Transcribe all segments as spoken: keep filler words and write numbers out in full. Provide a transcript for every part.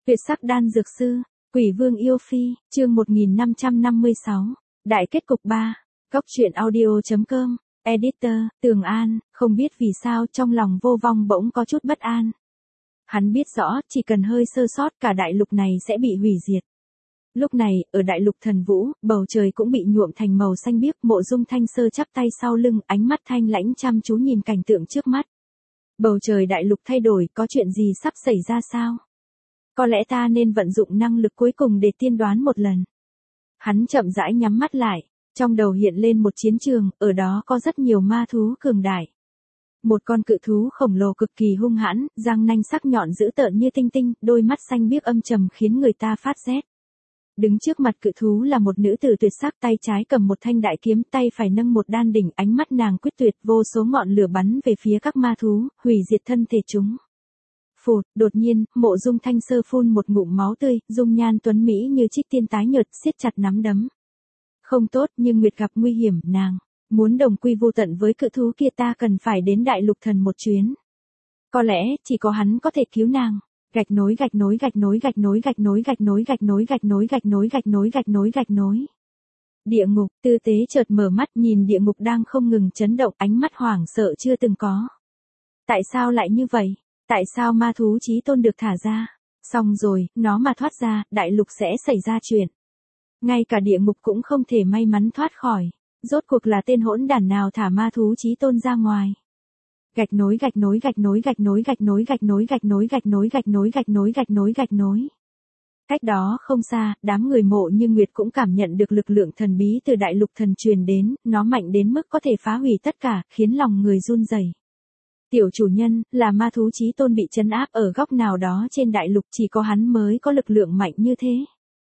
Tuyệt sắc đan dược sư, Quỷ Vương yêu phi, chương một nghìn năm trăm năm mươi sáu, đại kết cục ba, Góc truyện audio.com, editor, Tường An, không biết vì sao trong lòng Vô Vong bỗng có chút bất an. Hắn biết rõ, chỉ cần hơi sơ sót cả đại lục này sẽ bị hủy diệt. Lúc này, ở đại lục thần vũ, bầu trời cũng bị nhuộm thành màu xanh biếc, Mộ Dung Thanh Sơ chắp tay sau lưng, ánh mắt thanh lãnh chăm chú nhìn cảnh tượng trước mắt. Bầu trời đại lục thay đổi, có chuyện gì sắp xảy ra sao? Có lẽ ta nên vận dụng năng lực cuối cùng để tiên đoán một lần. Hắn chậm rãi nhắm mắt lại, trong đầu hiện lên một chiến trường, ở đó có rất nhiều ma thú cường đại. Một con cự thú khổng lồ cực kỳ hung hãn, răng nanh sắc nhọn dữ tợn như tinh tinh, đôi mắt xanh biếc âm trầm khiến người ta phát rét. Đứng trước mặt cự thú là một nữ tử tuyệt sắc, tay trái cầm một thanh đại kiếm, tay phải nâng một đan đỉnh, ánh mắt nàng quyết tuyệt, vô số ngọn lửa bắn về phía các ma thú, hủy diệt thân thể chúng. Phụt, đột nhiên, Mộ Dung Thanh Sơ phun một ngụm máu tươi, dung nhan tuấn mỹ như trích tiên tái nhợt, siết chặt nắm đấm. Không tốt, nhưng Nguyệt gặp nguy hiểm, nàng muốn đồng quy vô tận với cự thú kia, ta cần phải đến đại lục thần một chuyến. Có lẽ, chỉ có hắn có thể cứu nàng. Gạch nối gạch nối gạch nối gạch nối gạch nối gạch nối gạch nối gạch nối gạch nối gạch nối gạch nối gạch nối. Địa ngục, Tư Tế chợt mở mắt nhìn địa ngục đang không ngừng chấn động, ánh mắt hoảng sợ chưa từng có. Tại sao lại như vậy? Tại sao ma thú chí tôn được thả ra? Xong rồi, nó mà thoát ra, đại lục sẽ xảy ra chuyện. Ngay cả địa ngục cũng không thể may mắn thoát khỏi. Rốt cuộc là tên hỗn đản nào thả ma thú chí tôn ra ngoài? Gạch nối gạch nối gạch nối gạch nối gạch nối gạch nối gạch nối gạch nối gạch nối gạch nối gạch nối gạch nối. Cách đó không xa, đám người Mộ Như Nguyệt cũng cảm nhận được lực lượng thần bí từ đại lục thần truyền đến, nó mạnh đến mức có thể phá hủy tất cả, khiến lòng người run rẩy. Tiểu chủ nhân, là ma thú chí tôn bị trấn áp ở góc nào đó trên đại lục, chỉ có hắn mới có lực lượng mạnh như thế.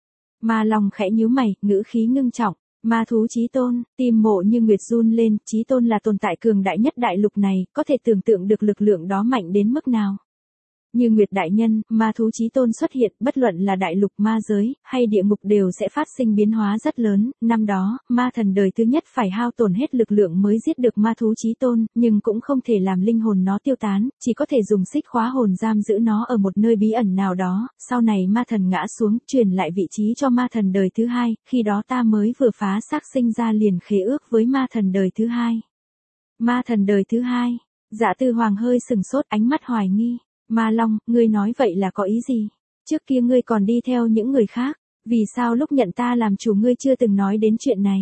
Ma Long khẽ nhíu mày, ngữ khí ngưng trọng. Ma thú chí tôn, tim Mộ Như Nguyệt run lên, chí tôn là tồn tại cường đại nhất đại lục này, có thể tưởng tượng được lực lượng đó mạnh đến mức nào. Như Nguyệt đại nhân, ma thú chí tôn xuất hiện, bất luận là đại lục ma giới, hay địa ngục đều sẽ phát sinh biến hóa rất lớn. Năm đó, ma thần đời thứ nhất phải hao tổn hết lực lượng mới giết được ma thú chí tôn, nhưng cũng không thể làm linh hồn nó tiêu tán, chỉ có thể dùng xích khóa hồn giam giữ nó ở một nơi bí ẩn nào đó. Sau này ma thần ngã xuống, truyền lại vị trí cho ma thần đời thứ hai, khi đó ta mới vừa phá xác sinh ra liền khế ước với ma thần đời thứ hai. Ma thần đời thứ hai, Dạ Tư Hoàng hơi sừng sốt, ánh mắt hoài nghi. Ma Long, ngươi nói vậy là có ý gì? Trước kia ngươi còn đi theo những người khác, vì sao lúc nhận ta làm chủ ngươi chưa từng nói đến chuyện này?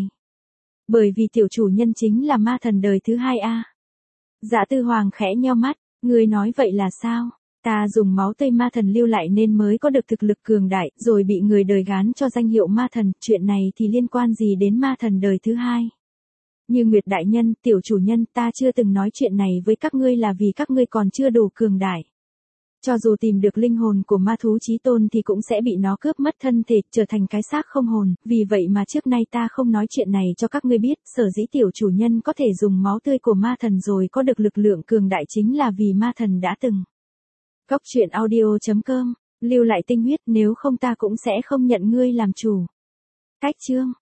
Bởi vì tiểu chủ nhân chính là ma thần đời thứ hai a. Dạ Tư Hoàng khẽ nheo mắt, ngươi nói vậy là sao? Ta dùng máu tươi ma thần lưu lại nên mới có được thực lực cường đại, rồi bị người đời gán cho danh hiệu ma thần, chuyện này thì liên quan gì đến ma thần đời thứ hai? Như Nguyệt đại nhân, tiểu chủ nhân, ta chưa từng nói chuyện này với các ngươi là vì các ngươi còn chưa đủ cường đại. Cho dù tìm được linh hồn của ma thú chí tôn thì cũng sẽ bị nó cướp mất thân thể, trở thành cái xác không hồn, vì vậy mà trước nay ta không nói chuyện này cho các ngươi biết, sở dĩ tiểu chủ nhân có thể dùng máu tươi của ma thần rồi có được lực lượng cường đại chính là vì ma thần đã từng. Góc truyện audio.com, lưu lại tinh huyết, nếu không ta cũng sẽ không nhận ngươi làm chủ. Cách chương